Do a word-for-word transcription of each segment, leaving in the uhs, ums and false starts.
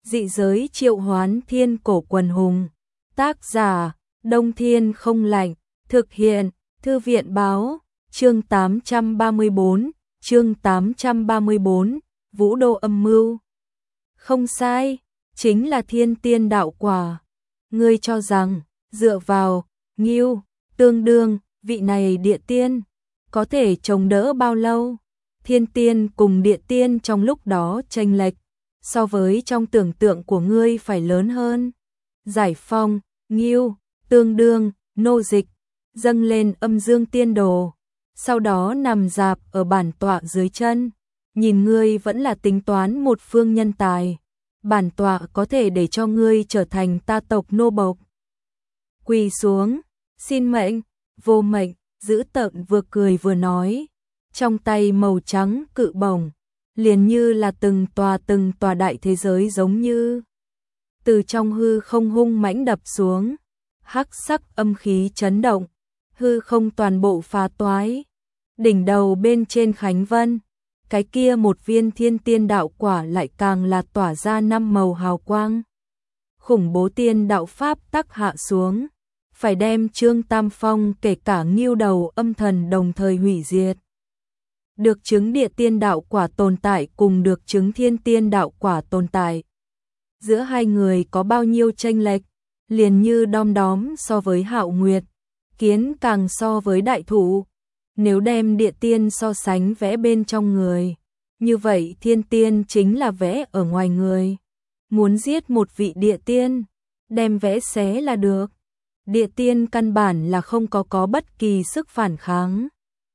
Dị giới triệu hoán thiên cổ quần hùng. Tác giả, Đông Thiên không lạnh. Thực hiện, Thư viện báo. Chương tám trăm ba mươi tư, chương tám trăm ba mươi tư, Vũ Đô âm mưu. Không sai, chính là thiên tiên đạo quả. Ngươi cho rằng, dựa vào, Ngưu, tương đương, vị này địa tiên, có thể chống đỡ bao lâu? Thiên tiên cùng địa tiên trong lúc đó chênh lệch, so với trong tưởng tượng của ngươi phải lớn hơn. Giải Phong, Ngưu, tương đương, nô dịch, dâng lên âm dương tiên đồ, sau đó nằm dạp ở bản tọa dưới chân. Nhìn ngươi vẫn là tính toán một phương nhân tài, bản tọa có thể để cho ngươi trở thành ta tộc nô bộc. Quỳ xuống, xin mệnh, vô mệnh, giữ tợn vừa cười vừa nói, trong tay màu trắng cự bổng, liền như là từng tòa từng tòa đại thế giới giống như từ trong hư không hung mãnh đập xuống, hắc sắc âm khí chấn động, hư không toàn bộ phá toái. Đỉnh đầu bên trên Khánh Vân, cái kia một viên thiên tiên đạo quả lại càng là tỏa ra năm màu hào quang. Khủng bố tiên đạo pháp tắc hạ xuống, phải đem Trương Tam Phong kể cả Ngưu đầu âm thần đồng thời hủy diệt. Được chứng địa tiên đạo quả tồn tại cùng được chứng thiên tiên đạo quả tồn tại, giữa hai người có bao nhiêu chênh lệch, liền như đom đóm so với Hạo Nguyệt, kiến càng so với đại thụ. Nếu đem địa tiên so sánh vẽ bên trong người, như vậy thiên tiên chính là vẽ ở ngoài người. Muốn giết một vị địa tiên, đem vẽ xé là được. Địa tiên căn bản là không có có bất kỳ sức phản kháng,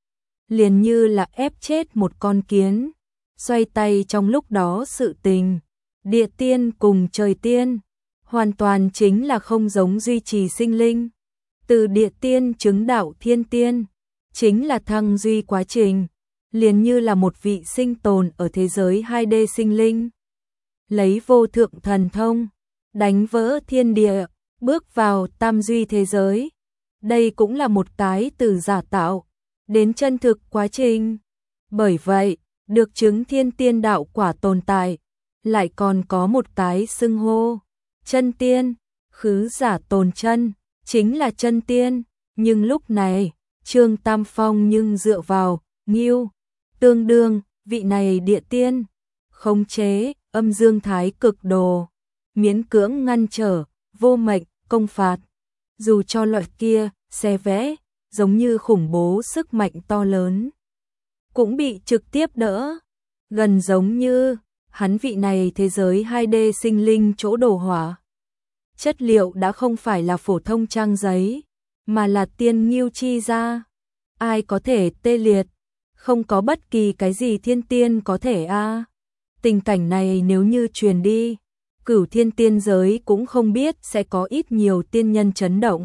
liền như là ép chết một con kiến. Xoay tay trong lúc đó sự tình, địa tiên cùng trời tiên hoàn toàn chính là không giống duy trì sinh linh. Từ địa tiên chứng đạo thiên tiên chính là thăng duy quá trình, liền như là một vị sinh tồn ở thế giới hai D sinh linh, lấy vô thượng thần thông đánh vỡ thiên địa, bước vào tam duy thế giới. Đây cũng là một cái từ giả tạo đến chân thực quá trình. Bởi vậy, được chứng thiên tiên đạo quả tồn tại, lại còn có một cái xưng hô, chân tiên. Khứ giả tồn chân, chính là chân tiên. Nhưng lúc này, Trương Tam Phong nhưng dựa vào Ngưu, tương đương, vị này địa tiên, khống chế âm dương thái cực đồ, miễn cưỡng ngăn trở vô mệnh công phạt. Dù cho loại kia xe vẽ giống như khủng bố sức mạnh to lớn, cũng bị trực tiếp đỡ, gần giống như hắn vị này thế giới hai D sinh linh chỗ đồ hỏa. Chất liệu đã không phải là phổ thông trang giấy, mà là tiên Ngưu chi ra. Ai có thể tê liệt, không có bất kỳ cái gì thiên tiên có thể a. À. Tình cảnh này nếu như truyền đi, cửu thiên tiên giới cũng không biết sẽ có ít nhiều tiên nhân chấn động.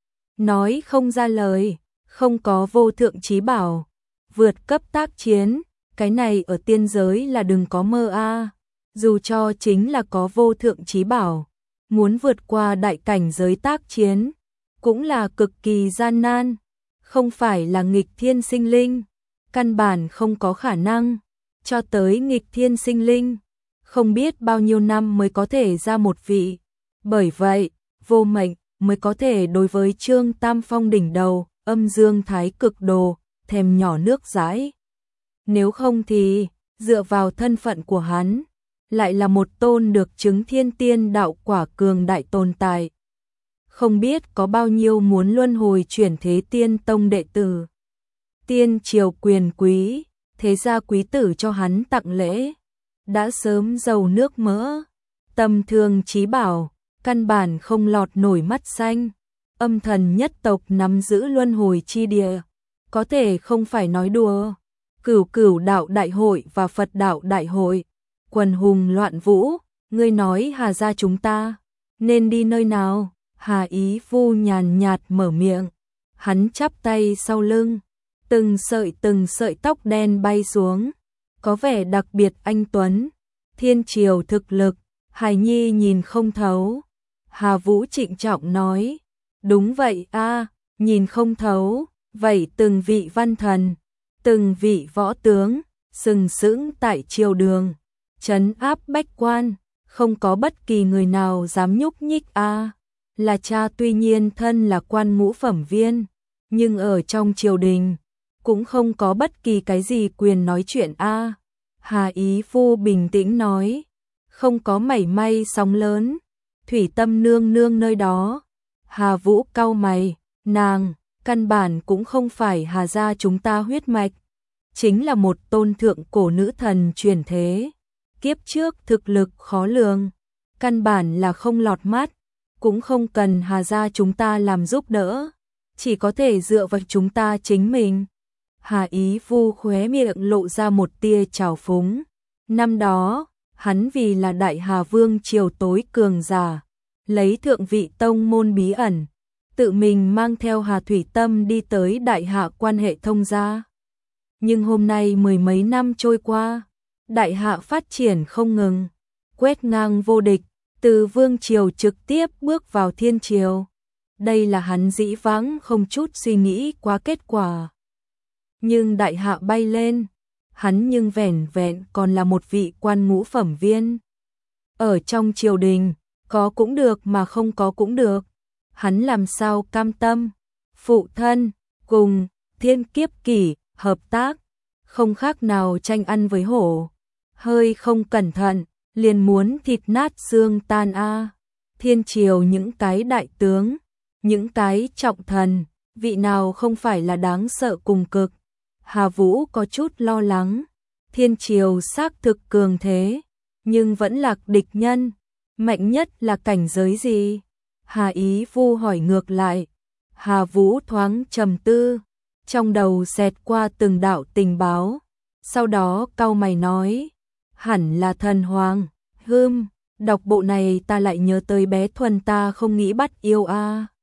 Nói không ra lời, không có vô thượng chí bảo, vượt cấp tác chiến, cái này ở tiên giới là đừng có mơ a. À. Dù cho chính là có vô thượng chí bảo, muốn vượt qua đại cảnh giới tác chiến, cũng là cực kỳ gian nan, không phải là nghịch thiên sinh linh, căn bản không có khả năng. Cho tới nghịch thiên sinh linh, không biết bao nhiêu năm mới có thể ra một vị. Bởi vậy, vô mệnh mới có thể đối với Trương Tam Phong đỉnh đầu, âm dương thái cực đồ, thèm nhỏ nước dãi. Nếu không thì, dựa vào thân phận của hắn, lại là một tôn được chứng thiên tiên đạo quả cường đại tồn tại. Không biết có bao nhiêu muốn luân hồi chuyển thế tiên tông đệ tử. Tiên triều quyền quý, thế gia quý tử cho hắn tặng lễ, đã sớm dầu nước mỡ, tầm thường chí bảo, căn bản không lọt nổi mắt xanh. Âm thần nhất tộc nắm giữ luân hồi chi địa, có thể không phải nói đùa. Cửu Cửu đạo đại hội và Phật đạo đại hội, quần hùng loạn vũ, ngươi nói Hà gia chúng ta nên đi nơi nào? Hà Ý Phu nhàn nhạt mở miệng, hắn chắp tay sau lưng, từng sợi từng sợi tóc đen bay xuống, có vẻ đặc biệt anh tuấn. Thiên triều thực lực, Hải Nhi nhìn không thấu. Hà Vũ trịnh trọng nói, đúng vậy a, à, nhìn không thấu. Vậy từng vị văn thần, từng vị võ tướng, sừng sững tại triều đường, trấn áp bách quan, không có bất kỳ người nào dám nhúc nhích a. Là cha tuy nhiên thân là quan ngũ phẩm viên, nhưng ở trong triều đình cũng không có bất kỳ cái gì quyền nói chuyện a. Hà Ý Phu bình tĩnh nói, không có mảy may sóng lớn. Thủy Tâm nương nương nơi đó. Hà Vũ cau mày, nàng căn bản cũng không phải Hà gia chúng ta huyết mạch, chính là một tôn thượng cổ nữ thần truyền thế. Kiếp trước thực lực khó lường, căn bản là không lọt mắt, cũng không cần Hà gia chúng ta làm giúp đỡ, chỉ có thể dựa vào chúng ta chính mình. Hà Ý Vu khóe miệng lộ ra một tia trào phúng. Năm đó, hắn vì là Đại Hà Vương triều tối cường giả, lấy thượng vị tông môn bí ẩn, tự mình mang theo Hà Thủy Tâm đi tới Đại Hạ quan hệ thông gia. Nhưng hôm nay mười mấy năm trôi qua, Đại Hạ phát triển không ngừng, quét ngang vô địch, từ vương triều trực tiếp bước vào thiên triều. Đây là hắn dĩ vãng không chút suy nghĩ qua kết quả. Nhưng Đại Hạ bay lên, hắn nhưng vẻn vẹn còn là một vị quan ngũ phẩm viên. Ở trong triều đình, có cũng được mà không có cũng được. Hắn làm sao cam tâm? Phụ thân, cùng Thiên Kiếp Kỷ hợp tác, không khác nào tranh ăn với hổ. Hơi không cẩn thận, liền muốn thịt nát xương tan a. Thiên triều những cái đại tướng, những cái trọng thần, vị nào không phải là đáng sợ cùng cực. Hà Vũ có chút lo lắng, thiên triều xác thực cường thế, nhưng vẫn là địch nhân, mạnh nhất là cảnh giới gì? Hà Ý Vu hỏi ngược lại. Hà Vũ thoáng trầm tư, trong đầu xẹt qua từng đạo tình báo, sau đó cau mày nói, hẳn là thần hoàng. Hừm, đọc bộ này ta lại nhớ tới bé Thuần ta không nghĩ bắt yêu a.